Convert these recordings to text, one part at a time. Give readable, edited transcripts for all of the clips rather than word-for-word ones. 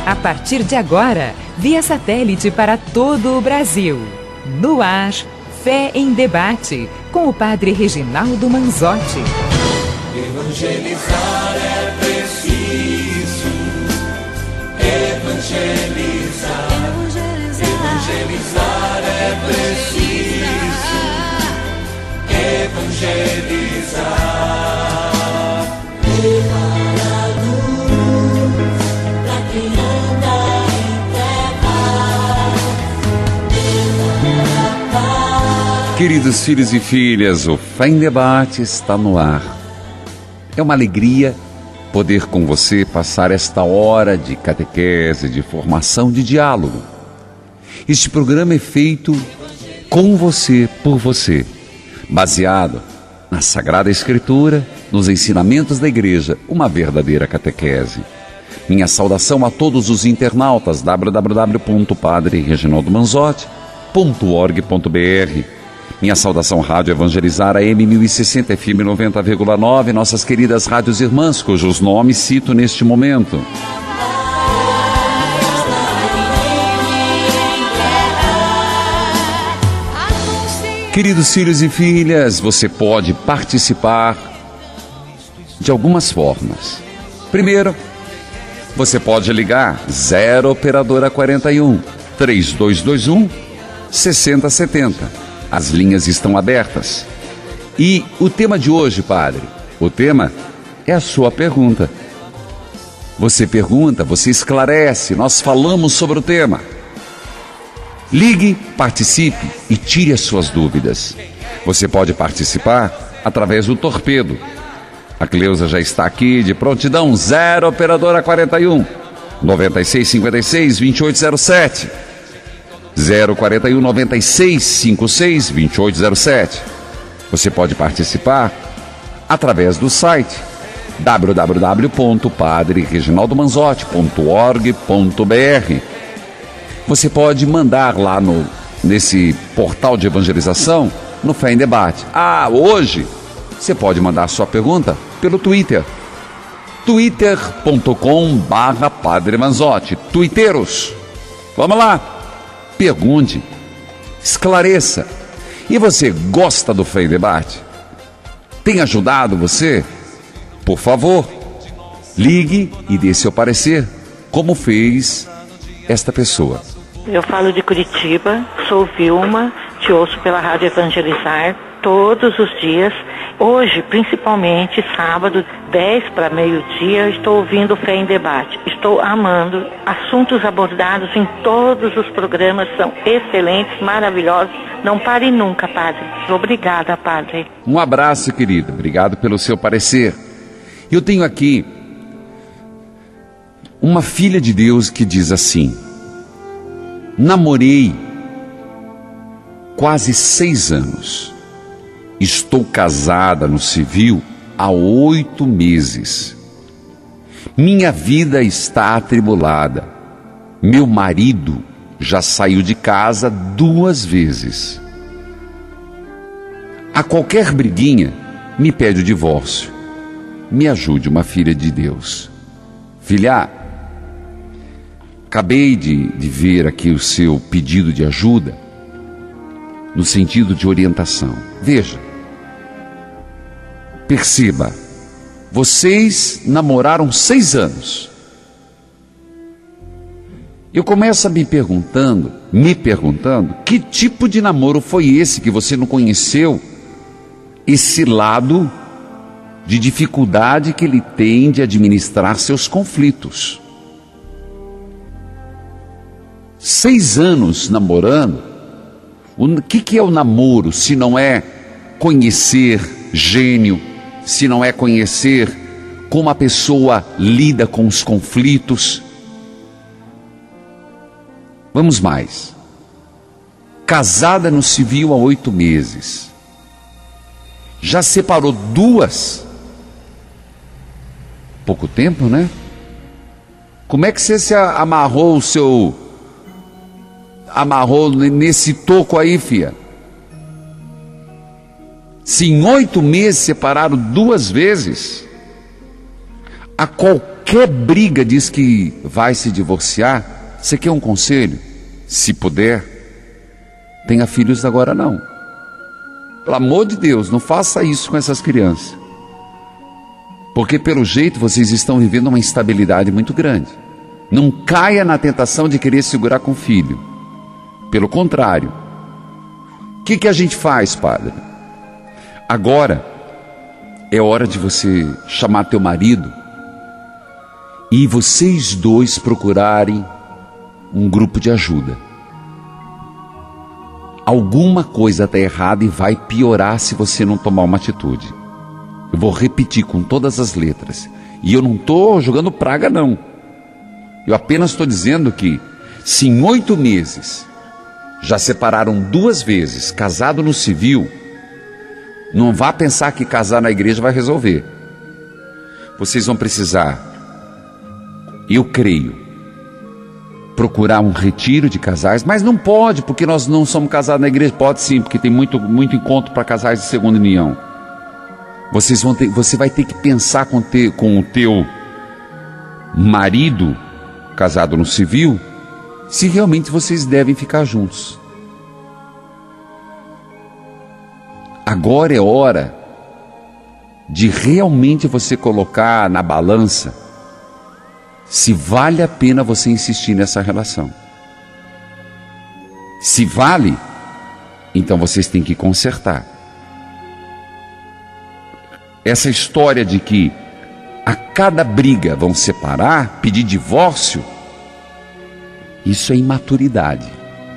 A partir de agora, via satélite para todo o Brasil. No ar, Fé em Debate, com o Padre Reginaldo Manzotti. Evangelizar é preciso. Evangelizar. Evangelizar é preciso. Evangelizar. Queridos filhos e filhas, o Fé em Debate está no ar. É uma alegria poder com você passar esta hora de catequese, de formação, de diálogo. Este programa é feito com você, por você, baseado na Sagrada Escritura, nos ensinamentos da Igreja, uma verdadeira catequese. Minha saudação a todos os internautas, www.padrereginaldomanzotti.org.br. Minha saudação rádio Evangelizar AM 1060 FM 90,9, nossas queridas rádios irmãs, cujos nomes cito neste momento. Queridos filhos e filhas, você pode participar de algumas formas. Primeiro, você pode ligar 0 operadora 41 3221 6070. As linhas estão abertas. E o tema de hoje, padre, o tema é a sua pergunta. Você pergunta, você esclarece, nós falamos sobre o tema. Ligue, participe e tire as suas dúvidas. Você pode participar através do torpedo. A Cleusa já está aqui de prontidão. 0 operadora 41 9656 2807. 041 96 56 2807. Você pode participar através do site www.padrereginaldomanzotti.org.br. Você pode mandar lá nesse portal de evangelização, no Fé em Debate. Hoje você pode mandar sua pergunta pelo Twitter. twitter.com/Padre Manzotti. Twitteiros, vamos lá. Pergunte, esclareça. E você gosta do Fé em Debate? Tem ajudado você? Por favor, ligue e dê seu parecer, como fez esta pessoa. Eu falo de Curitiba, sou Vilma, te ouço pela Rádio Evangelizar todos os dias. Hoje, principalmente, sábado, 10 para meio-dia, estou ouvindo Fé em Debate. Estou amando. Assuntos abordados em todos os programas são excelentes, maravilhosos. Não pare nunca, padre. Obrigada, padre. Um abraço, querido. Obrigado pelo seu parecer. Eu tenho aqui uma filha de Deus que diz assim: namorei quase 6 anos. Estou casada no civil há 8 meses. Minha vida está atribulada. Meu marido já saiu de casa 2 vezes. A qualquer briguinha, me pede o divórcio. Me ajude, uma filha de Deus. Filha, acabei de ver aqui o seu pedido de ajuda, no sentido de orientação. Veja, perceba, vocês namoraram 6 anos. Eu começo a me perguntando, que tipo de namoro foi esse que você não conheceu? Esse lado de dificuldade que ele tem de administrar seus conflitos. 6 anos namorando. O que é o namoro se não é conhecer gênio, se não é conhecer como a pessoa lida com os conflitos? Vamos mais. Casada no civil há 8 meses. Já separou 2. Pouco tempo, né? Como é que você se amarrou nesse toco aí, filha? Se em 8 meses separaram 2 vezes, a qualquer rebriga, diz que vai se divorciar. Você quer um conselho? Se puder, tenha filhos agora não. Pelo amor de Deus, não faça isso com essas crianças. Porque pelo jeito vocês estão vivendo uma instabilidade muito grande. Não caia na tentação de querer segurar com o filho. Pelo contrário. O que a gente faz, padre? Agora é hora de você chamar teu marido e vocês dois procurarem um grupo de ajuda. Alguma coisa está errada e vai piorar se você não tomar uma atitude. Eu vou repetir com todas as letras. E eu não estou jogando praga, não. Eu apenas estou dizendo que, se em 8 meses já separaram 2 vezes, casado no civil, não vá pensar que casar na igreja vai resolver. Vocês vão precisar, eu creio, procurar um retiro de casais, mas não pode, porque nós não somos casados na igreja. Pode sim, porque tem muito encontro para casais de segunda união. Você vai ter que pensar com o teu marido, casado no civil, se realmente vocês devem ficar juntos. Agora é hora de realmente você colocar na balança se vale a pena você insistir nessa relação. Se vale, então vocês têm que consertar. Essa história de que a cada briga vão separar, pedir divórcio, isso é imaturidade.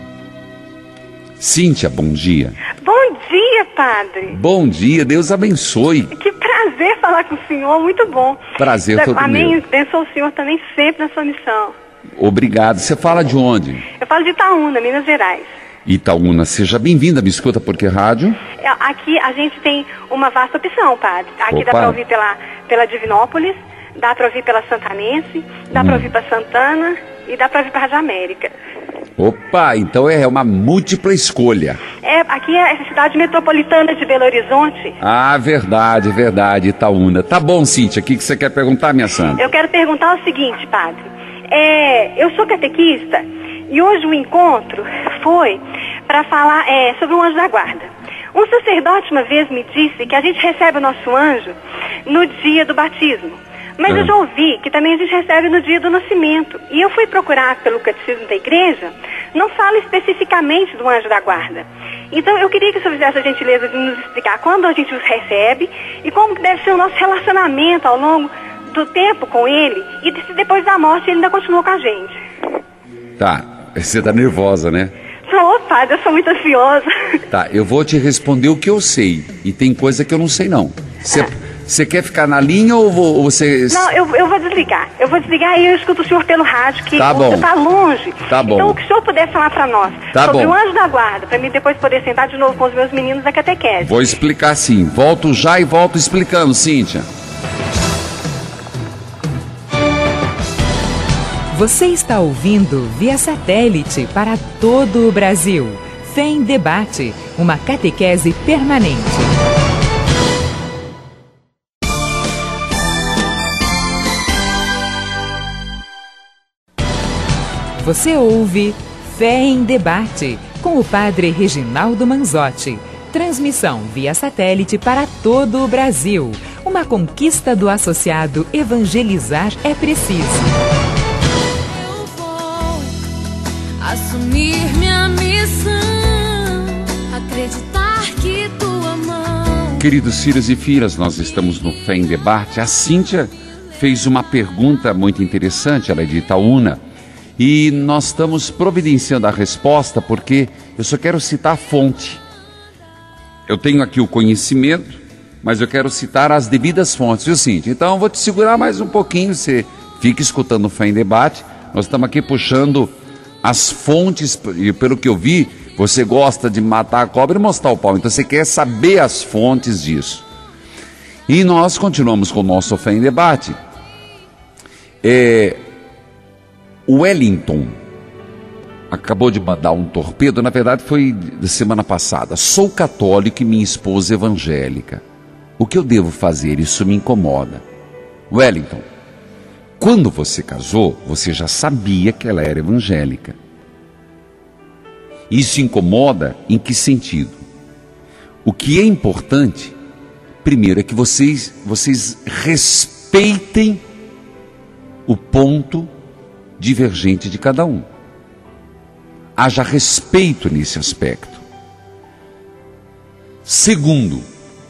Cíntia, bom dia. Bom dia, padre. Bom dia, Deus abençoe. Que prazer falar com o senhor, muito bom. Prazer todo Amém. meu. Abençoe o senhor também sempre na sua missão. Obrigado. Você fala de onde? Eu falo de Itaúna, Minas Gerais. Itaúna, seja bem-vinda. Me escuta por que rádio? Aqui a gente tem uma vasta opção, padre. Aqui Opa. dá para ouvir pela Divinópolis, dá para ouvir pela Santanense, dá para ouvir para Santana e dá para ouvir para Rádio América. Opa, então é uma múltipla escolha. Aqui é a cidade metropolitana de Belo Horizonte. Ah, verdade, Itaúna. Tá bom, Cíntia, o que você quer perguntar, minha santa? Eu quero perguntar o seguinte, padre. Eu sou catequista e hoje o encontro foi para falar sobre o anjo da guarda. Um sacerdote uma vez me disse que a gente recebe o nosso anjo no dia do batismo. Mas eu já ouvi que também a gente recebe no dia do nascimento. E eu fui procurar pelo catecismo da igreja, não fala especificamente do anjo da guarda. Então eu queria que o senhor fizesse a gentileza de nos explicar quando a gente os recebe e como que deve ser o nosso relacionamento ao longo do tempo com ele e se depois da morte ele ainda continua com a gente. Tá, você tá nervosa, né? Ô, padre, eu sou muito ansiosa. Tá, eu vou te responder o que eu sei. E tem coisa que eu não sei, não. Você quer ficar na linha ou você... Não, eu vou desligar. Eu vou desligar e eu escuto o senhor pelo rádio, que tá você tá longe. Tá bom. Então, o que o senhor puder falar para nós sobre o anjo da guarda, para mim depois poder sentar de novo com os meus meninos da catequese. Vou explicar sim. Volto já e volto explicando, Cíntia. Você está ouvindo via satélite para todo o Brasil. Fé em Debate, uma catequese permanente. Você ouve Fé em Debate, com o padre Reginaldo Manzotti. Transmissão via satélite para todo o Brasil. Uma conquista do associado Evangelizar é Preciso. Eu vou assumir minha missão, acreditar que tua mão... Queridos filhos e filhas, nós estamos no Fé em Debate. A Cíntia fez uma pergunta muito interessante, ela é de Itaúna. E nós estamos providenciando a resposta porque eu só quero citar a fonte. Eu tenho aqui o conhecimento, mas eu quero citar as devidas fontes, viu, Cíntia? Então eu vou te segurar mais um pouquinho, você fica escutando o Fé em Debate. Nós estamos aqui puxando as fontes, e pelo que eu vi, você gosta de matar a cobra e mostrar o pau. Então você quer saber as fontes disso. E nós continuamos com o nosso Fé em Debate. O Wellington acabou de mandar um torpedo, na verdade foi da semana passada. Sou católico e minha esposa evangélica. O que eu devo fazer? Isso me incomoda. Wellington, quando você casou, você já sabia que ela era evangélica. Isso incomoda em que sentido? O que é importante, primeiro, é que vocês respeitem o ponto divergente de cada um. Haja respeito nesse aspecto. Segundo,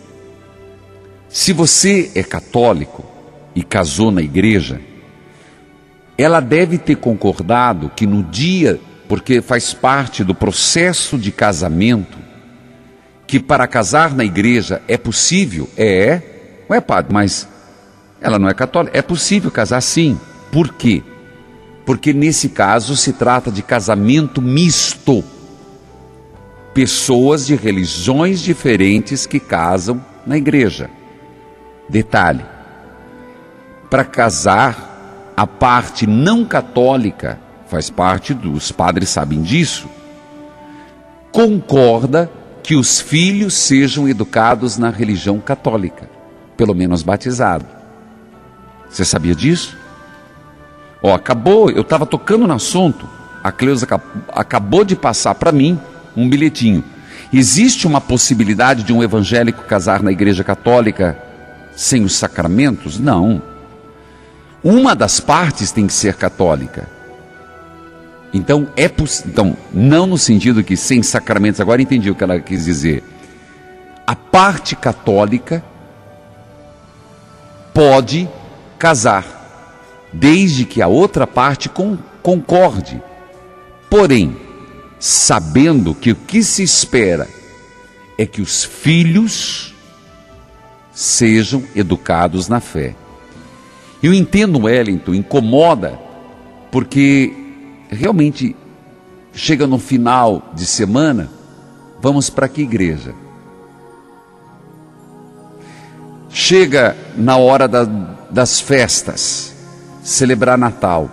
se você é católico e casou na igreja, ela deve ter concordado que no dia, porque faz parte do processo de casamento, que para casar na igreja é possível, ué padre, mas ela não é católica, é possível casar sim. Por quê? Porque nesse caso se trata de casamento misto. Pessoas de religiões diferentes que casam na igreja. Detalhe, para casar, a parte não católica, faz parte dos padres sabem disso, concorda que os filhos sejam educados na religião católica, pelo menos batizado. Você sabia disso? Acabou, eu estava tocando no assunto, a Cleusa acabou de passar para mim um bilhetinho. Existe uma possibilidade de um evangélico casar na igreja católica sem os sacramentos? Não. Uma das partes tem que ser católica. Então, não no sentido que sem sacramentos, agora entendi o que ela quis dizer. A parte católica pode casar, desde que a outra parte concorde. Porém, sabendo que o que se espera é que os filhos sejam educados na fé. Eu entendo, Wellington, incomoda, porque realmente chega no final de semana, vamos para que igreja? Chega na hora das festas, celebrar Natal.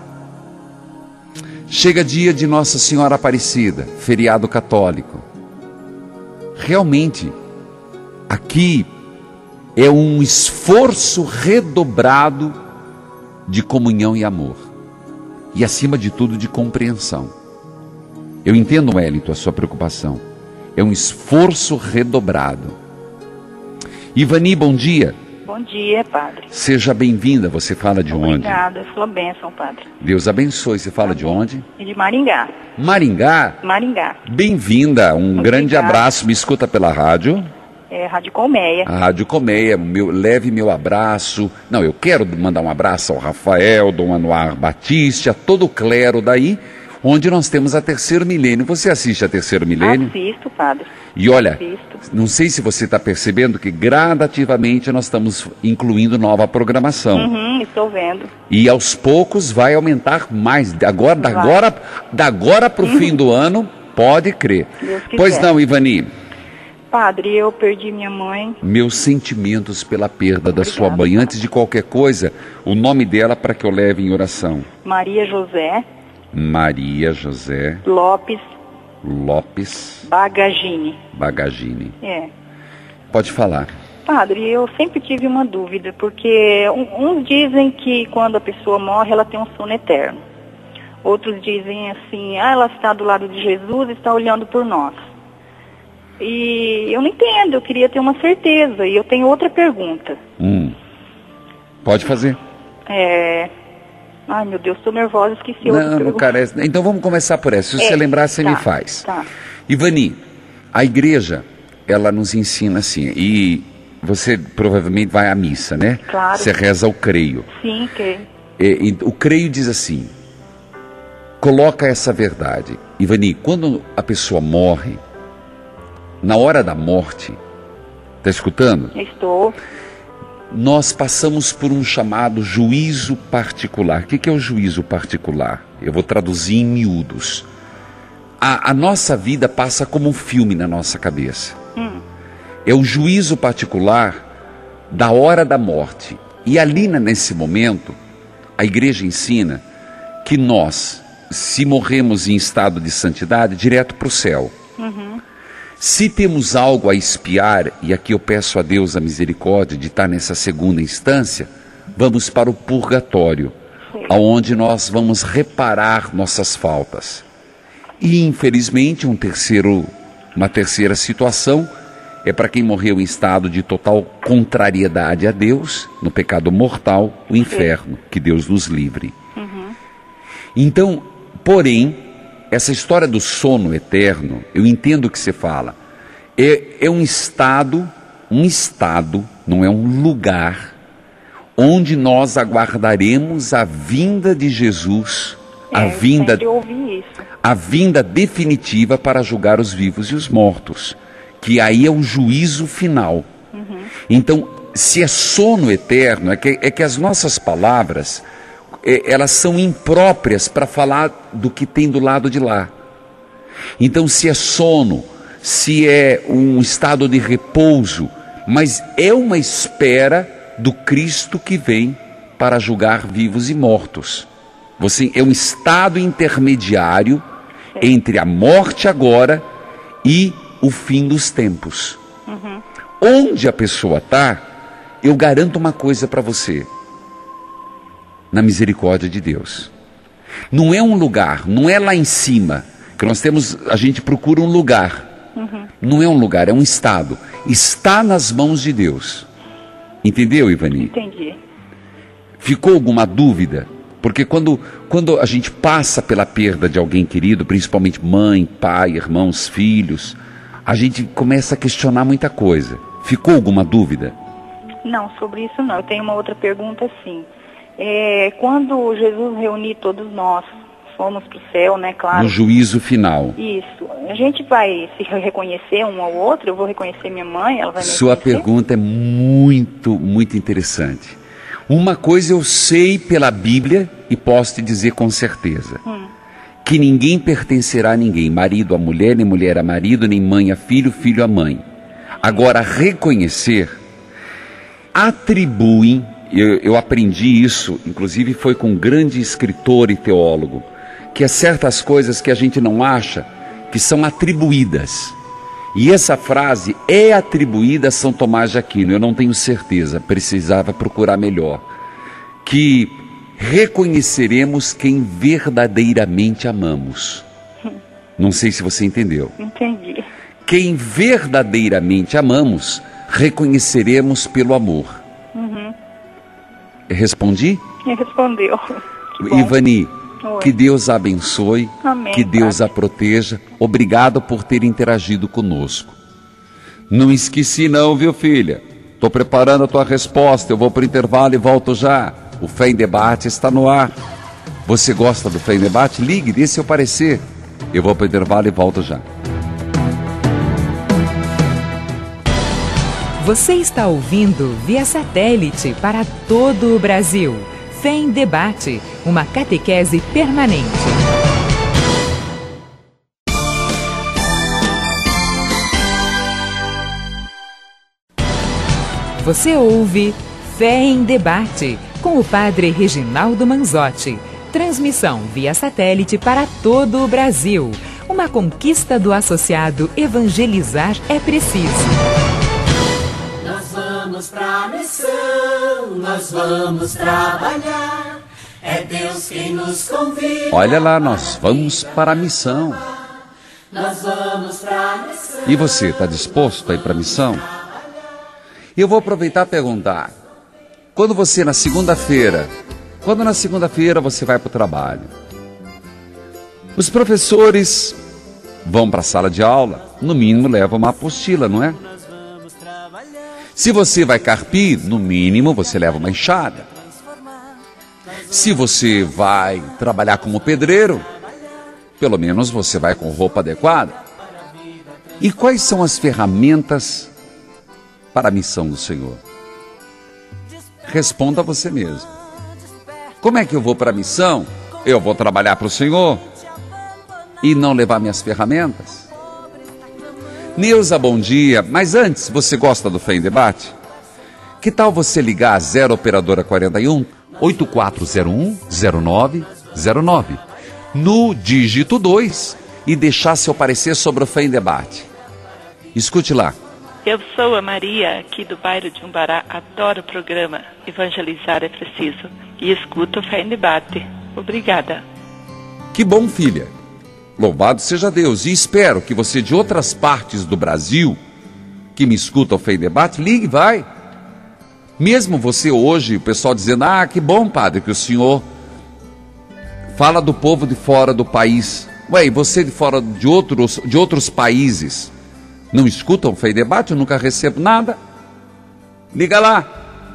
Chega dia de Nossa Senhora Aparecida, feriado católico. Realmente, aqui é um esforço redobrado de comunhão e amor. E acima de tudo de compreensão. Eu entendo, Wellington, a sua preocupação. É um esforço redobrado. Ivani, bom dia. Bom dia, padre. Seja bem-vinda. Você fala de onde? Obrigada, sua bênção, padre. Deus abençoe. Você fala de onde? De Maringá. Maringá? Maringá. Bem-vinda. Um grande abraço. Me escuta pela rádio. Rádio Colmeia. A Rádio Colmeia, leve meu abraço. Não, eu quero mandar um abraço ao Rafael, Dom Anuar Batista, a todo o clero daí, onde nós temos a Terceiro Milênio. Você assiste a Terceiro Milênio? Assisto, padre. E olha, não sei se você está percebendo que gradativamente nós estamos incluindo nova programação. Estou vendo. E aos poucos vai aumentar mais. Da agora para o fim do ano, pode crer. Deus quiser. Pois não, Ivani? Padre, eu perdi minha mãe. Meus sentimentos pela perda da sua mãe. Antes de qualquer coisa, o nome dela para que eu leve em oração. Maria José. Maria José. Lopes. Bagagini. É. Pode falar. Padre, eu sempre tive uma dúvida, porque uns dizem que quando a pessoa morre, ela tem um sono eterno. Outros dizem assim, ela está do lado de Jesus e está olhando por nós. E eu não entendo, eu queria ter uma certeza. E eu tenho outra pergunta. Pode fazer. Ai, meu Deus, estou nervosa, esqueci outra pergunta. Não carece. Então vamos começar por essa. Se você lembrar, você me faz. Tá. Ivani, a igreja, ela nos ensina assim, e você provavelmente vai à missa, né? Claro. Você reza o creio. Sim, creio. O creio diz assim, coloca essa verdade. Ivani, quando a pessoa morre, na hora da morte, está escutando? Estou. Nós passamos por um chamado juízo particular. O que é o juízo particular? Eu vou traduzir em miúdos. A nossa vida passa como um filme na nossa cabeça. É o juízo particular da hora da morte. E ali, nesse momento, a igreja ensina que nós, se morremos em estado de santidade, direto para o céu. Se temos algo a expiar, e aqui eu peço a Deus a misericórdia de estar nessa segunda instância, vamos para o purgatório, aonde nós vamos reparar nossas faltas. E, infelizmente, uma terceira situação é para quem morreu em estado de total contrariedade a Deus, no pecado mortal, o inferno, que Deus nos livre. Então, porém, essa história do sono eterno, eu entendo o que você fala, é um estado, não é um lugar, onde nós aguardaremos a vinda de Jesus, a vinda definitiva para julgar os vivos e os mortos, que aí é o juízo final. Então, se é sono eterno, é que as nossas palavras, elas são impróprias para falar do que tem do lado de lá. Então, se é sono, se é um estado de repouso, mas é uma espera do Cristo que vem para julgar vivos e mortos. Você é um estado intermediário entre a morte agora e o fim dos tempos. Onde a pessoa está, eu garanto uma coisa para você: na misericórdia de Deus. Não é um lugar, não é lá em cima, que a gente procura um lugar. Não é um lugar, é um estado. Está nas mãos de Deus. Entendeu, Ivani? Entendi. Ficou alguma dúvida? Porque quando a gente passa pela perda de alguém querido, principalmente mãe, pai, irmãos, filhos, a gente começa a questionar muita coisa. Ficou alguma dúvida? Não, sobre isso não. Eu tenho uma outra pergunta, sim. Quando Jesus reunir todos nós, fomos para o céu, né, claro. No juízo final. Isso. A gente vai se reconhecer um ao outro? Eu vou reconhecer minha mãe, ela vai me Sua reconhecer? pergunta é muito, muito interessante. Uma coisa eu sei pela Bíblia e posso te dizer com certeza. Que ninguém pertencerá a ninguém. Marido a mulher, nem mulher a marido, nem mãe a filho, filho a mãe. Agora, reconhecer, atribuem, eu aprendi isso, inclusive foi com um grande escritor e teólogo, que há certas coisas que a gente não acha, que são atribuídas. E essa frase é atribuída a São Tomás de Aquino, eu não tenho certeza, precisava procurar melhor. Que reconheceremos quem verdadeiramente amamos. Não sei se você entendeu. Entendi. Quem verdadeiramente amamos, reconheceremos pelo amor. Respondi? Respondeu. Ivani, Oi. que Deus a abençoe, Amém, que Deus Padre. a proteja. Obrigado por ter interagido conosco. Não esqueci não, viu, filha? Estou preparando a tua resposta, eu vou para o intervalo e volto já. O Fé em Debate está no ar. Você gosta do Fé em Debate? Ligue, dê seu parecer. Eu vou para o intervalo e volto já. Você está ouvindo via satélite para todo o Brasil. Fé em Debate, uma catequese permanente. Você ouve Fé em Debate, com o Padre Reginaldo Manzotti. Transmissão via satélite para todo o Brasil. Uma conquista do associado Evangelizar é Preciso. Nós vamos pra missão, nós vamos trabalhar. É Deus quem nos convida. Olha lá, nós vamos para a missão. Nós vamos pra missão. E você, está disposto a ir para a missão? Eu vou aproveitar e perguntar. Quando na segunda-feira você vai para o trabalho, os professores vão para a sala de aula, no mínimo levam uma apostila, não é? Se você vai carpir, no mínimo você leva uma enxada. Se você vai trabalhar como pedreiro, pelo menos você vai com roupa adequada. E quais são as ferramentas para a missão do Senhor? Responda você mesmo. Como é que eu vou para a missão? Eu vou trabalhar para o Senhor e não levar minhas ferramentas? Neuza, bom dia. Mas antes, você gosta do Fé em Debate? Que tal você ligar a 0 Operadora 41 8401 0909 no dígito 2 e deixar seu parecer sobre o Fé em Debate? Escute lá. Eu sou a Maria, aqui do bairro de Umbará. Adoro o programa Evangelizar é Preciso. E escuto Fé em Debate. Obrigada. Que bom, filha. Louvado seja Deus. E espero que você de outras partes do Brasil, que me escuta o Fé em Debate, ligue, vai. Mesmo você hoje, o pessoal dizendo, que bom, padre, que o senhor fala do povo de fora do país. Ué, e você de fora de outros países não escutam o Fé em Debate? Eu nunca recebo nada. Liga lá.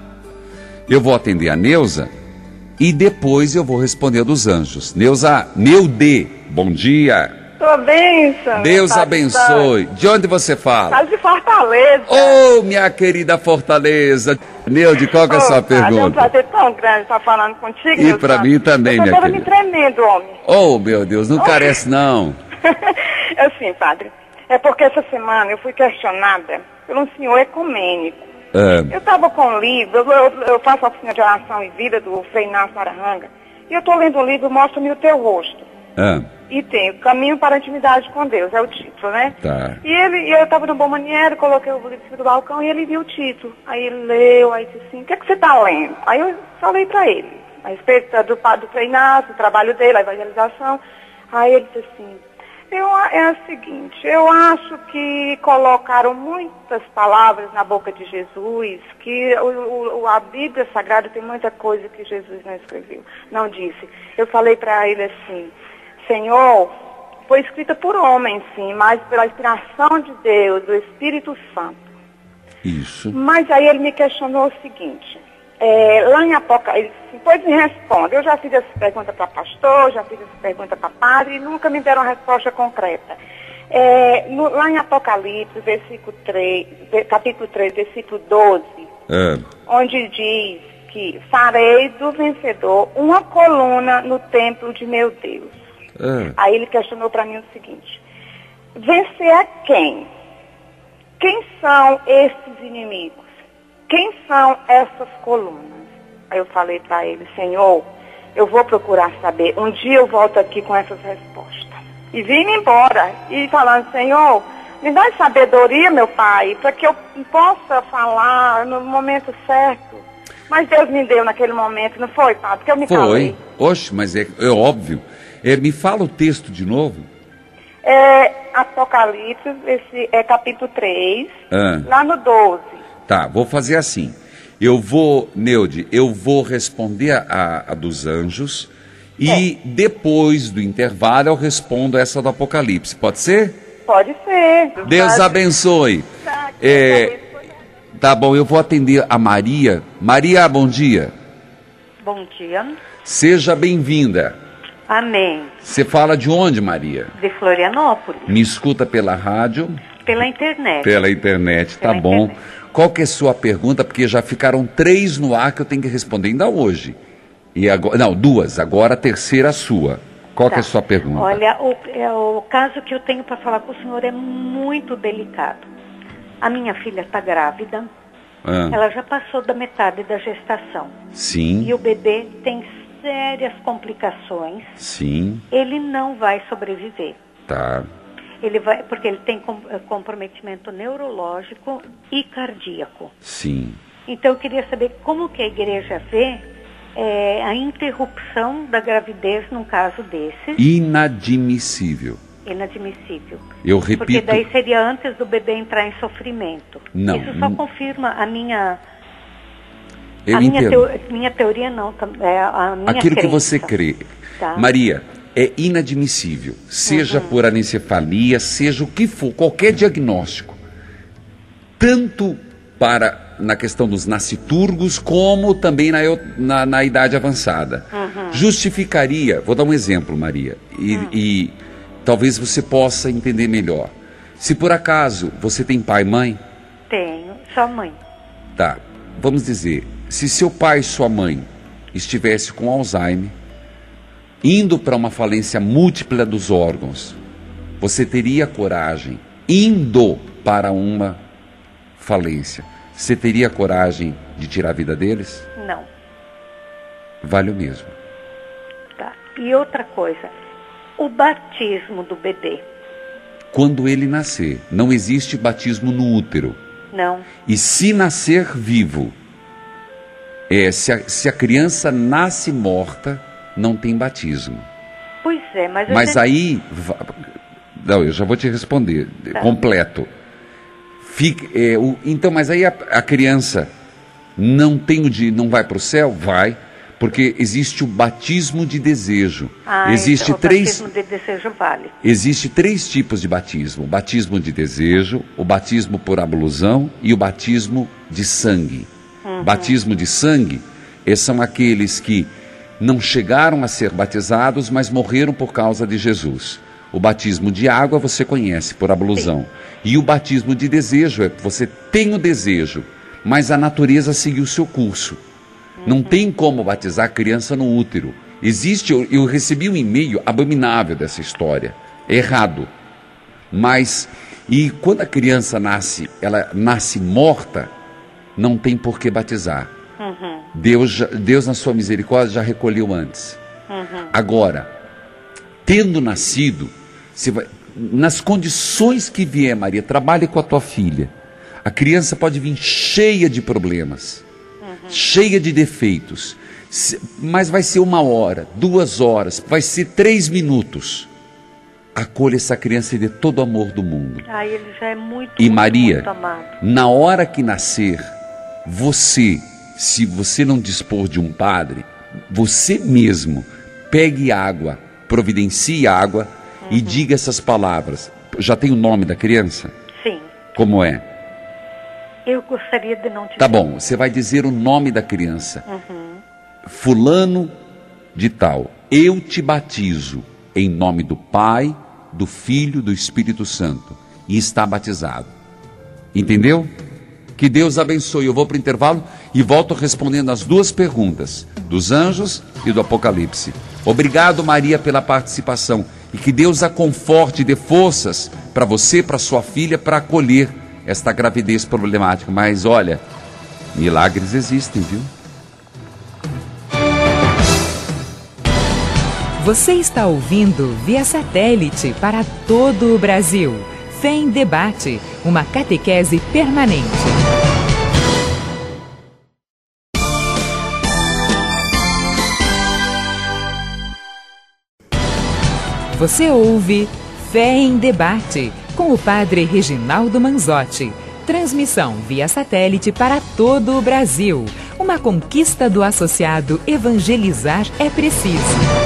Eu vou atender a Neuza e depois eu vou responder dos anjos. Neude, bom dia. Sua bênção. Deus abençoe. De onde você fala? Falo de Fortaleza. Oh, minha querida Fortaleza. Neude, qual que é a sua pergunta? É um prazer tão grande estar falando contigo. E para mim também, minha querida. Eu estava me tremendo, homem. Oh, meu Deus, não carece não. Assim, padre, é porque essa semana eu fui questionada por um senhor ecumênico. Eu estava com um livro, eu faço a oficina de oração e vida do Frei Inácio Arahanga, e eu estou lendo um livro, Mostra-me o Teu Rosto. E tem Caminho para a Intimidade com Deus, é o título, né? Tá. E eu estava no Bom Maniero, coloquei o livro em cima do balcão e ele viu o título. Aí ele leu, aí disse assim, o que é que você está lendo? Aí eu falei para ele, a respeito do Frei Inácio, do trabalho dele, a evangelização. Aí ele disse assim, é o seguinte, eu acho que colocaram muitas palavras na boca de Jesus, que a Bíblia Sagrada tem muita coisa que Jesus não escreveu, não disse. Eu falei para ele assim, Senhor, foi escrita por homem, sim, mas pela inspiração de Deus, do Espírito Santo. Isso. Mas aí ele me questionou o seguinte, lá em Apocalipse, depois me responde. Eu já fiz essa pergunta para pastor, já fiz essa pergunta para padre e nunca me deram uma resposta concreta. Lá em Apocalipse, capítulo 3, versículo 12, onde diz que farei do vencedor uma coluna no templo de meu Deus. Aí ele questionou para mim o seguinte, vencer a quem? Quem são esses inimigos? Quem são essas colunas? Aí eu falei para ele, Senhor, eu vou procurar saber. Um dia eu volto aqui com essas respostas. E vim embora. E falando, Senhor, me dá sabedoria, meu Pai, para que eu possa falar no momento certo. Mas Deus me deu naquele momento, não foi, Padre? Porque eu me calei. Oxe, mas é óbvio. Me fala o texto de novo. Apocalipse, capítulo 3, lá no 12. Tá, vou fazer assim. Neude, eu vou responder a dos anjos e depois do intervalo eu respondo essa do Apocalipse. Pode ser? Pode ser. Deus abençoe. Tá bom, eu vou atender a Maria. Maria, bom dia. Bom dia. Seja bem-vinda. Amém. Você fala de onde, Maria? De Florianópolis. Me escuta pela rádio? Pela internet. Pela internet, tá bom. Internet. Qual que é a sua pergunta? Porque já ficaram 3 no ar que eu tenho que responder ainda hoje. E agora, não, 2. Agora a terceira sua. Qual que é a sua pergunta? Olha, o caso que eu tenho para falar com o senhor é muito delicado. A minha filha está grávida. Ela já passou da metade da gestação. Sim. E o bebê tem sérias complicações. Sim. Ele não vai sobreviver. Tá. Porque ele tem comprometimento neurológico e cardíaco. Sim. Então eu queria saber como que a igreja vê a interrupção da gravidez num caso desse. Inadmissível. Inadmissível. Eu repito. Porque daí seria antes do bebê entrar em sofrimento. Não. Isso só confirma a minha... minha teoria não, a minha aquilo crença. Que você crê. Tá. Maria, é inadmissível, seja por anencefalia, seja o que for, qualquer diagnóstico, tanto na questão dos nasciturgos, como também na idade avançada. Justificaria, vou dar um exemplo, Maria, e talvez você possa entender melhor. Se por acaso você tem pai e mãe? Tenho, só mãe. Tá, vamos dizer, se seu pai e sua mãe estivesse com Alzheimer, indo para uma falência múltipla dos órgãos, você teria coragem, indo para uma falência, você teria coragem de tirar a vida deles? Não. Vale o mesmo. Tá. E outra coisa, o batismo do bebê. Quando ele nascer, não existe batismo no útero. Não. E se nascer vivo, se a criança nasce morta, não tem batismo. Pois é, mas aí... Não, eu já vou te responder, completo. Então, mas aí a criança não vai para o céu? Vai, porque existe o batismo de desejo. Existe batismo de desejo vale. Existe 3 tipos de batismo: o batismo de desejo, o batismo por ablusão e o batismo de sangue. Batismo de sangue, são aqueles que não chegaram a ser batizados, mas morreram por causa de Jesus. O batismo de água você conhece, por ablusão. Sim. E o batismo de desejo é que você tem o desejo, mas a natureza seguiu o seu curso. Não tem como batizar a criança no útero. Eu recebi um e-mail abominável dessa história. É errado. E quando a criança ela nasce morta, não tem por que batizar. Deus na sua misericórdia já recolheu antes. Agora, tendo nascido, nas condições que vier, Maria, trabalhe com a tua filha. A criança pode vir cheia de problemas, cheia de defeitos, mas vai ser 1 hora, 2 horas, vai ser 3 minutos. Acolha essa criança e dê todo o amor do mundo. Ele já é muito, e Maria, muito amado. Na hora que nascer, se você não dispor de um padre, você mesmo pegue água, providencie água e diga essas palavras. Já tem o nome da criança? Sim. Como é? Eu gostaria de não te Tá bom, você vai dizer o nome da criança. Fulano de tal, eu te batizo em nome do Pai, do Filho, do Espírito Santo. E está batizado. Entendeu? Que Deus abençoe. Eu vou para o intervalo e volto respondendo as 2 perguntas, dos anjos e do Apocalipse. Obrigado, Maria, pela participação. E que Deus a conforte e dê forças para você, para sua filha, para acolher esta gravidez problemática. Mas olha, milagres existem, viu? Você está ouvindo via satélite para todo o Brasil. Fé em Debate, uma catequese permanente. Você ouve Fé em Debate, com o Padre Reginaldo Manzotti. Transmissão via satélite para todo o Brasil. Uma conquista do associado Evangelizar é Preciso.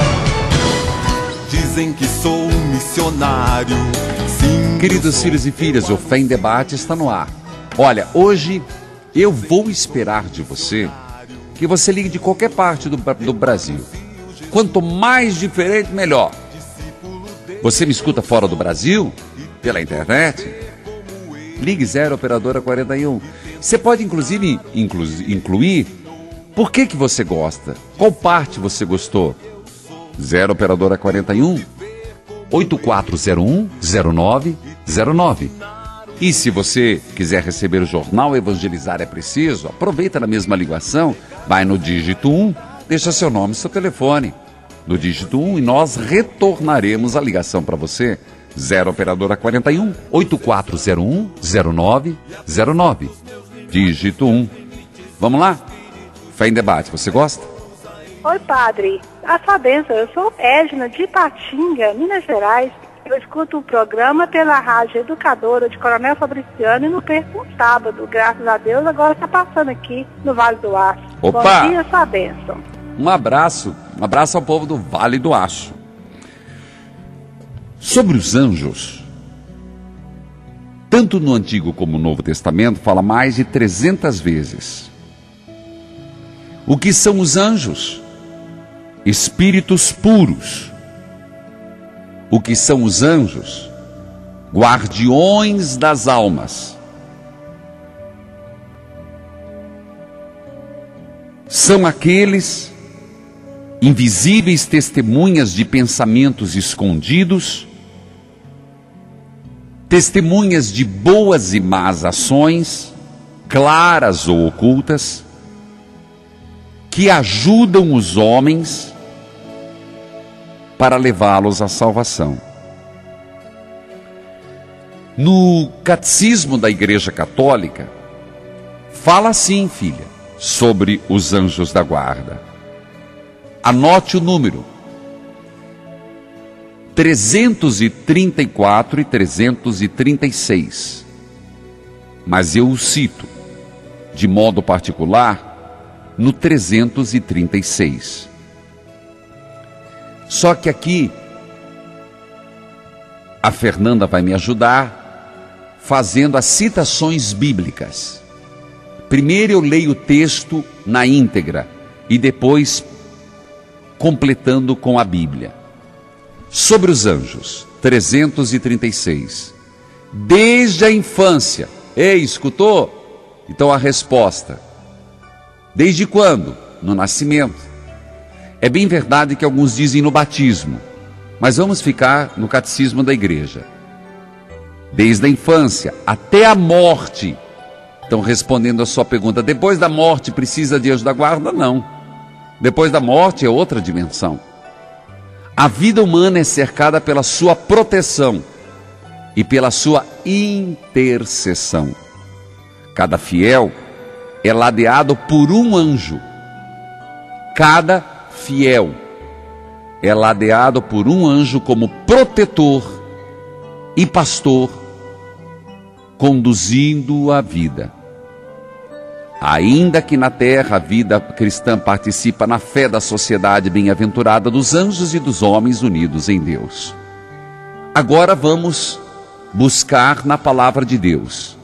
Dizem que sou um missionário. Sim, queridos filhos e filhas, o Fé em Debate está no ar. Olha, hoje eu vou esperar de você que você ligue de qualquer parte do Brasil. Quanto mais diferente, melhor. Você me escuta fora do Brasil? Pela internet? Ligue 0 operadora 41. Você pode inclusive incluir por que você gosta, qual parte você gostou. 0 operadora 41 8401 0909. E se você quiser receber o jornal Evangelizar é Preciso, aproveita na mesma ligação, vai no dígito 1, deixa seu nome e seu telefone no dígito 1 e nós retornaremos a ligação para você. 0 operadora 41 8401 0909. Dígito 1. Vamos lá? Fé em Debate, você gosta? Oi, padre. A sua bênção, eu sou Edna de Ipatinga, Minas Gerais. Eu escuto o programa pela Rádio Educadora de Coronel Fabriciano e não perco um sábado, graças a Deus. Agora está passando aqui no Vale do Aço. Opa! Bom dia, sua bênção. Um abraço ao povo do Vale do Aço. Sobre os anjos, tanto no Antigo como no Novo Testamento, fala mais de 300 vezes. O que são os anjos? Espíritos puros. O que são os anjos? Guardiões das almas. São aqueles invisíveis testemunhas de pensamentos escondidos, testemunhas de boas e más ações, claras ou ocultas, que ajudam os homens para levá-los à salvação. No Catecismo da Igreja Católica, fala assim, filha, sobre os anjos da guarda. Anote o número: 334 e 336. Mas eu o cito, de modo particular, no 336. Só que aqui, a Fernanda vai me ajudar fazendo as citações bíblicas. Primeiro eu leio o texto na íntegra e depois completando com a Bíblia. Sobre os anjos, 336. Desde a infância. Ei, escutou? Então a resposta: desde quando? No nascimento. É bem verdade que alguns dizem no batismo, mas vamos ficar no catecismo da igreja. Desde a infância até a morte. Então, respondendo a sua pergunta, depois da morte precisa de anjo da guarda? Não. Depois da morte é outra dimensão. A vida humana é cercada pela sua proteção e pela sua intercessão. Cada fiel é ladeado por um anjo. Cada fiel é ladeado por um anjo como protetor e pastor, conduzindo a vida. Ainda que na terra a vida cristã participa na fé da sociedade bem-aventurada dos anjos e dos homens unidos em Deus. Agora vamos buscar na palavra de Deus.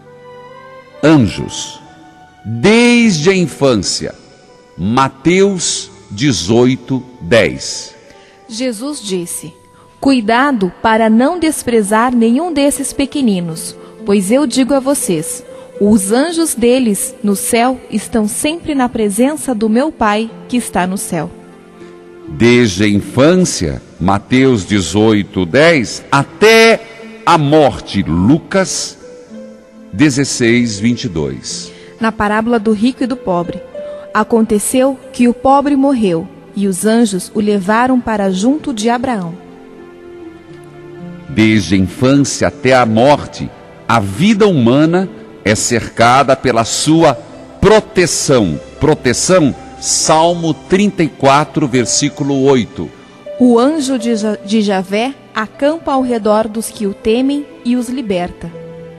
Anjos, desde a infância. Mateus 18:10. Jesus disse: cuidado para não desprezar nenhum desses pequeninos, pois eu digo a vocês, os anjos deles no céu estão sempre na presença do meu Pai que está no céu. Desde a infância, Mateus 18:10, até a morte, Lucas 16:22. Na parábola do rico e do pobre, aconteceu que o pobre morreu, e os anjos o levaram para junto de Abraão. Desde a infância até a morte, a vida humana é cercada pela sua proteção. Proteção, Salmo 34, versículo 8. O anjo de Javé acampa ao redor dos que o temem e os liberta.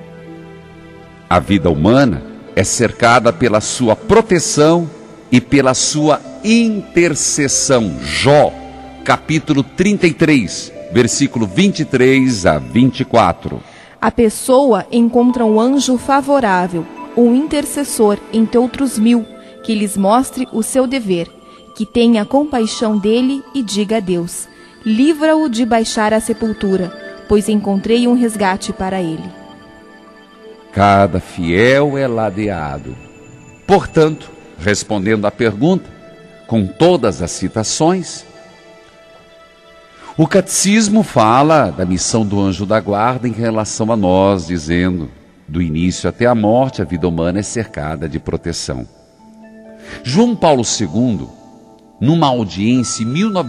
A vida humana é cercada pela sua proteção e pela sua intercessão. Jó, capítulo 33, versículo 23 a 24. A pessoa encontra um anjo favorável, um intercessor entre outros 1000, que lhes mostre o seu dever, que tenha compaixão dele e diga a Deus: livra-o de baixar à sepultura, pois encontrei um resgate para ele. Cada fiel é ladeado. Portanto, respondendo à pergunta, com todas as citações, o catecismo fala da missão do anjo da guarda em relação a nós, dizendo, do início até a morte, a vida humana é cercada de proteção. João Paulo II, numa audiência em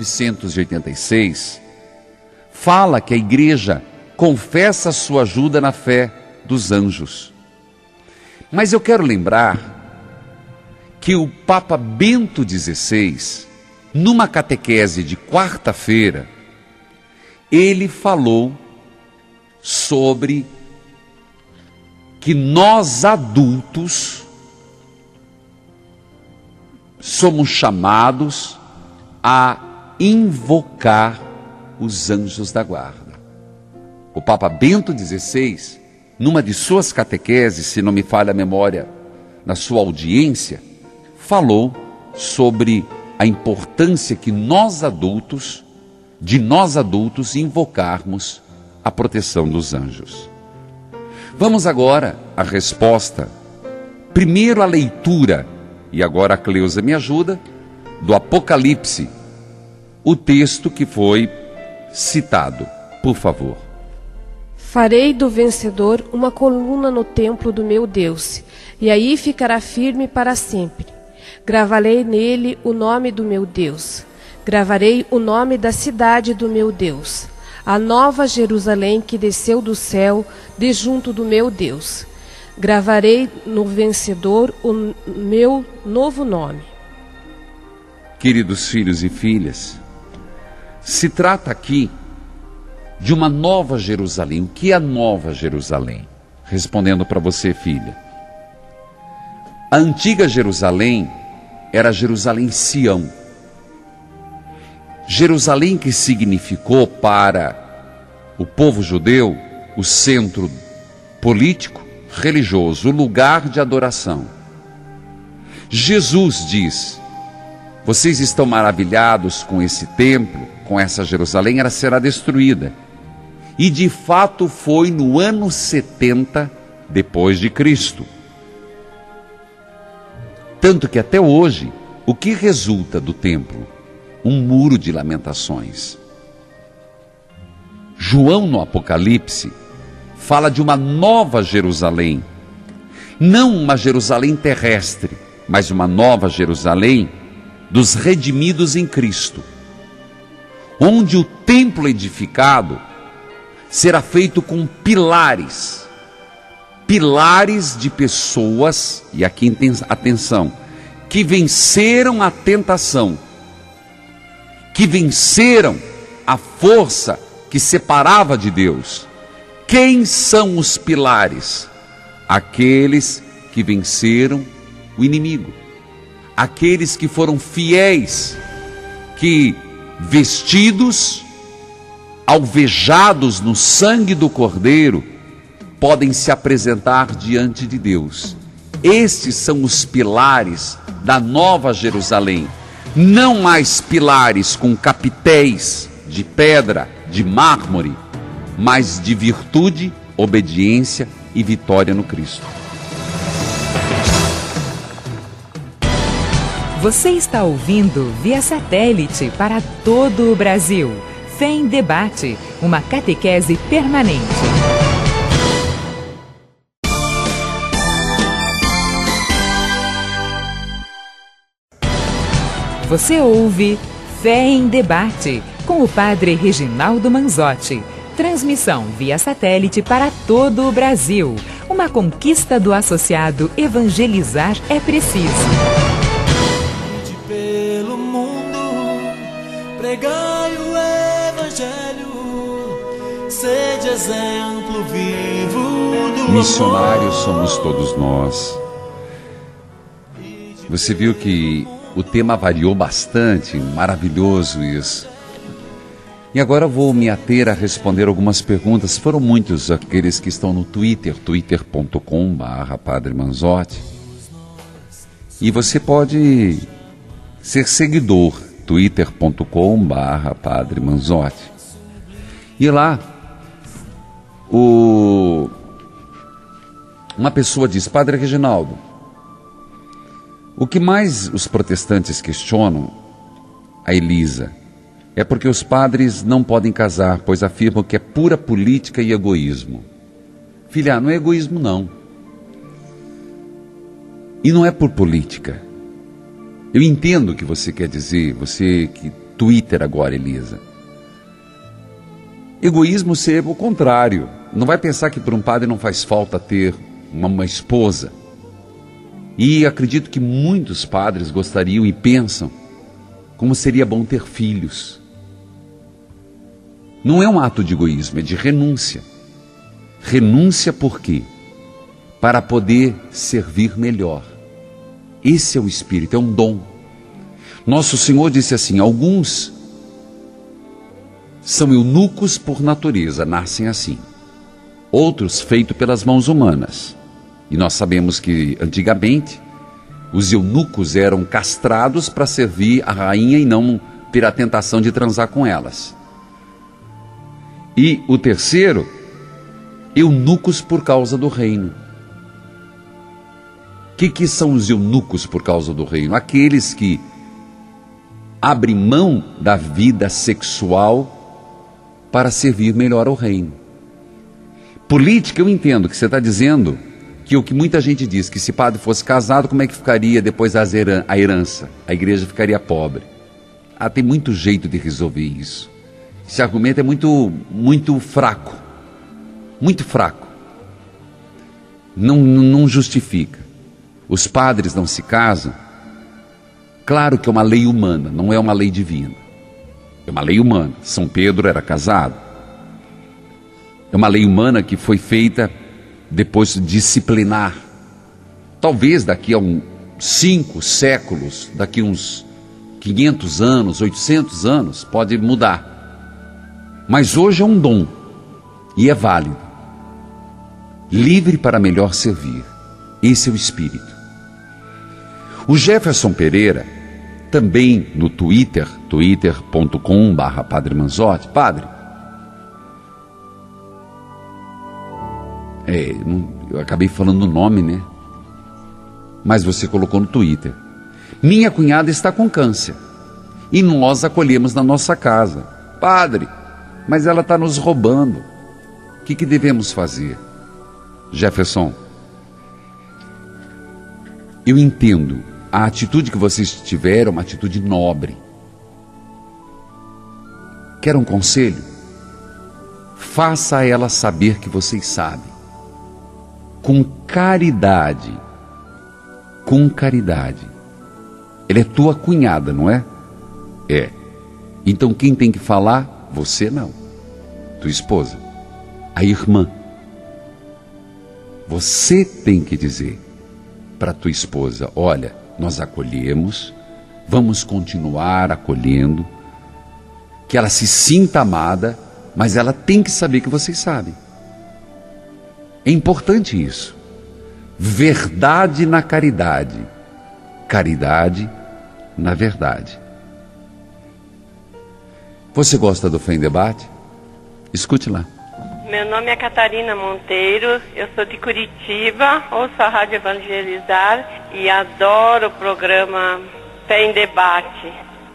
1986, fala que a igreja confessa sua ajuda na fé dos anjos. Mas eu quero lembrar que o Papa Bento XVI, numa catequese de quarta-feira, ele falou sobre que nós adultos somos chamados a invocar os anjos da guarda. O Papa Bento XVI, numa de suas catequeses, se não me falha a memória, na sua audiência, falou sobre a importância que nós adultos invocarmos a proteção dos anjos. Vamos agora à resposta. Primeiro a leitura, e agora a Cleusa me ajuda, do Apocalipse, o texto que foi citado. Por favor. Farei do vencedor uma coluna no templo do meu Deus, e aí ficará firme para sempre. Gravarei nele o nome do meu Deus. Gravarei o nome da cidade do meu Deus, a nova Jerusalém que desceu do céu de junto do meu Deus. Gravarei no vencedor o meu novo nome. Queridos filhos e filhas, se trata aqui de uma nova Jerusalém. O que é a nova Jerusalém? Respondendo para você, filha. A antiga Jerusalém era Jerusalém Sião. Jerusalém que significou para o povo judeu o centro político, religioso, o lugar de adoração. Jesus diz: vocês estão maravilhados com esse templo, com essa Jerusalém, ela será destruída. E de fato foi no ano 70 depois de Cristo. Tanto que até hoje, o que resulta do templo? Um muro de lamentações. João no Apocalipse fala de uma nova Jerusalém. Não uma Jerusalém terrestre, mas uma nova Jerusalém dos redimidos em Cristo, onde o templo edificado será feito com pilares de pessoas, e aqui atenção, que venceram a tentação, que venceram a força que separava de Deus. Quem são os pilares? Aqueles que venceram o inimigo, aqueles que foram fiéis, que vestidos, alvejados no sangue do Cordeiro, podem se apresentar diante de Deus. Estes são os pilares da nova Jerusalém. Não mais pilares com capitéis de pedra, de mármore, mas de virtude, obediência e vitória no Cristo. Você está ouvindo via satélite para todo o Brasil. Fé em Debate, uma catequese permanente. Você ouve Fé em Debate, com o Padre Reginaldo Manzotti. Transmissão via satélite para todo o Brasil. Uma conquista do associado Evangelizar é Preciso. Pelo mundo, pregai o Evangelho, sede exemplo vivo do Missionários somos todos nós. Você viu que o tema variou bastante, maravilhoso isso. E agora vou me ater a responder algumas perguntas. Foram muitos aqueles que estão no Twitter, twitter.com/Padre Manzotti. E você pode ser seguidor, twitter.com/Padre Manzotti. E lá, uma pessoa diz: Padre Reginaldo, o que mais os protestantes questionam a Elisa é porque os padres não podem casar, pois afirmam que é pura política e egoísmo. Filha, não é egoísmo não. E não é por política. Eu entendo o que você quer dizer, você que Twitter agora, Elisa. Egoísmo seria o contrário. Não vai pensar que para um padre não faz falta ter uma esposa. E acredito que muitos padres gostariam e pensam como seria bom ter filhos. Não é um ato de egoísmo, é de renúncia. Renúncia por quê? Para poder servir melhor. Esse é o Espírito, é um dom. Nosso Senhor disse assim: alguns são eunucos por natureza, nascem assim. Outros feitos pelas mãos humanas. E nós sabemos que antigamente os eunucos eram castrados para servir a rainha e não ter a tentação de transar com elas. E o terceiro, eunucos por causa do reino. O que são os eunucos por causa do reino? Aqueles que abrem mão da vida sexual para servir melhor ao reino. Política, eu entendo que você está dizendo que o que muita gente diz, que se padre fosse casado, como é que ficaria depois a herança? A igreja ficaria pobre. Tem muito jeito de resolver isso. Esse argumento é muito fraco. Muito fraco. Não justifica. Os padres não se casam. Claro que é uma lei humana, não é uma lei divina. É uma lei humana. São Pedro era casado. É uma lei humana que foi feita depois de disciplinar. Talvez daqui a 5 séculos, daqui a uns 500 anos, 800 anos, pode mudar. Mas hoje é um dom e é válido. Livre para melhor servir. Esse é o espírito. O Jefferson Pereira, também no Twitter, twitter.com/Padre Manzotti. Padre, eu acabei falando o nome, né? Mas você colocou no Twitter. Minha cunhada está com câncer e nós acolhemos na nossa casa. Padre, mas ela está nos roubando. O que devemos fazer? Jefferson, eu entendo. A atitude que vocês tiveram é uma atitude nobre. Quer um conselho? Faça a ela saber que vocês sabem. Com caridade. Com caridade. Ela é tua cunhada, não é? É. Então quem tem que falar? Você não. Tua esposa. A irmã. Você tem que dizer para tua esposa: olha, nós acolhemos, vamos continuar acolhendo, que ela se sinta amada, mas ela tem que saber que vocês sabem. É importante isso. Verdade na caridade, caridade na verdade. Você gosta do Fé em Debate? Escute lá. Meu nome é Catarina Monteiro, eu sou de Curitiba, ouço a Rádio Evangelizar e adoro o programa Fé em Debate.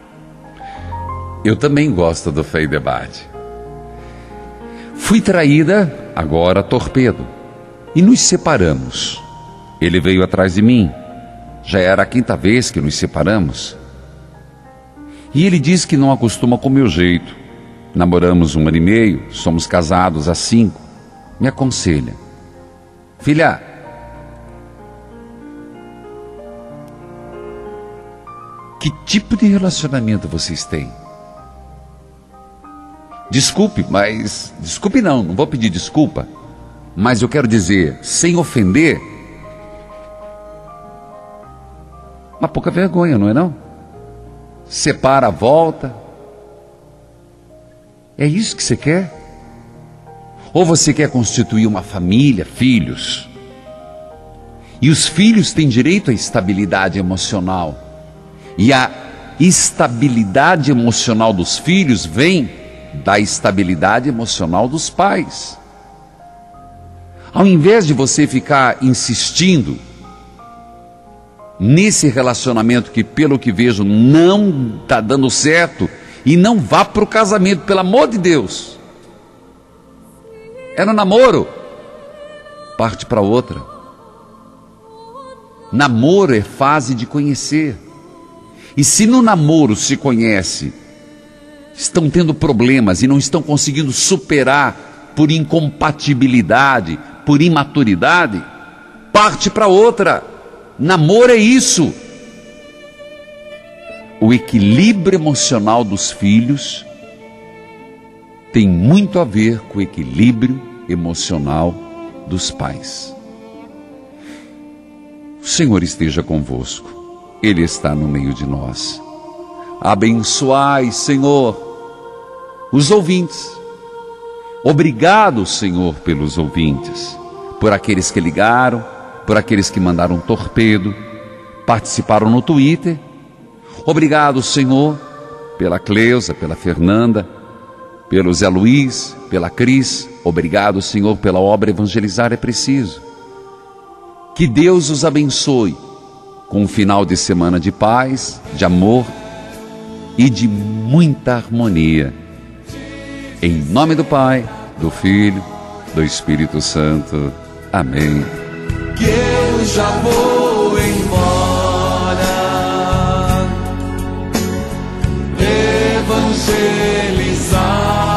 Eu também gosto do Fé em Debate. Fui traída, agora torpedo, e nos separamos. Ele veio atrás de mim, já era a 5ª vez que nos separamos. E ele diz que não acostuma com o meu jeito. Namoramos 1 ano e meio, somos casados há 5. Me aconselha: filha, que tipo de relacionamento vocês têm? Desculpe, mas... Desculpe não vou pedir desculpa. Mas eu quero dizer, sem ofender, uma pouca vergonha, não é não? Separa, volta. É isso que você quer? Ou você quer constituir uma família, filhos? E os filhos têm direito à estabilidade emocional. E a estabilidade emocional dos filhos vem da estabilidade emocional dos pais. Ao invés de você ficar insistindo nesse relacionamento que, pelo que vejo, não está dando certo, e não vá para o casamento, pelo amor de Deus. Era namoro. Parte para outra. Namoro é fase de conhecer. E se no namoro se conhece, estão tendo problemas e não estão conseguindo superar por incompatibilidade, por imaturidade, parte para outra. Namoro é isso. O equilíbrio emocional dos filhos tem muito a ver com o equilíbrio emocional dos pais. O Senhor esteja convosco. Ele está no meio de nós. Abençoai, Senhor, os ouvintes. Obrigado, Senhor, pelos ouvintes, por aqueles que ligaram, por aqueles que mandaram torpedo, participaram no Twitter. Obrigado, Senhor, pela Cleusa, pela Fernanda, pelo Zé Luiz, pela Cris. Obrigado, Senhor, pela obra Evangelizar é Preciso. Que Deus os abençoe com um final de semana de paz, de amor e de muita harmonia. Em nome do Pai, do Filho, do Espírito Santo. Amém. Que eu já vou embora, evangelizar.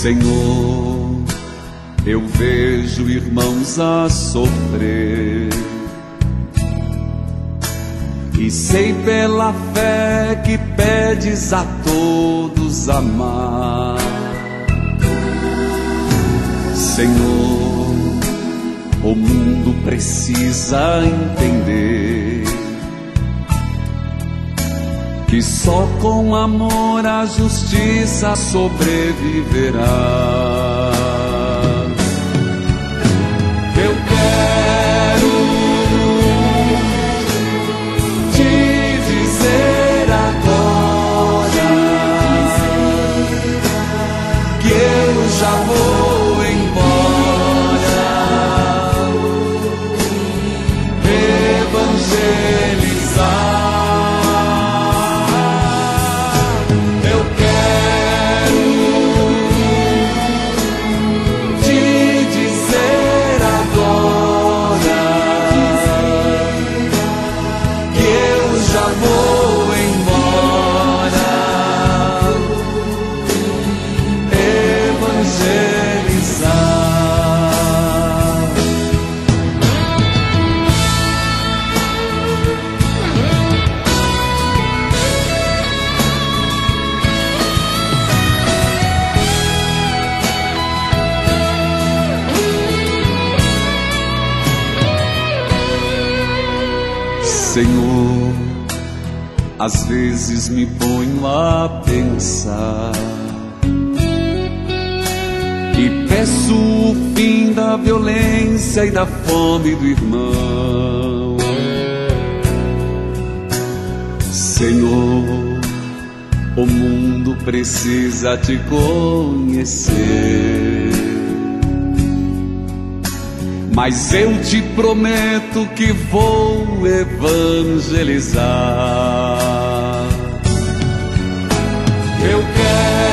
Senhor, eu vejo irmãos a sofrer e sei pela fé que pedes a todos amar. Senhor, o mundo precisa entender que só com amor a justiça sobreviverá. Eu quero te dizer agora que eu já vou embora, evangelizar. Senhor, às vezes me ponho a pensar e peço o fim da violência e da fome do irmão. Senhor, o mundo precisa te conhecer, mas eu te prometo que vou evangelizar. Eu quero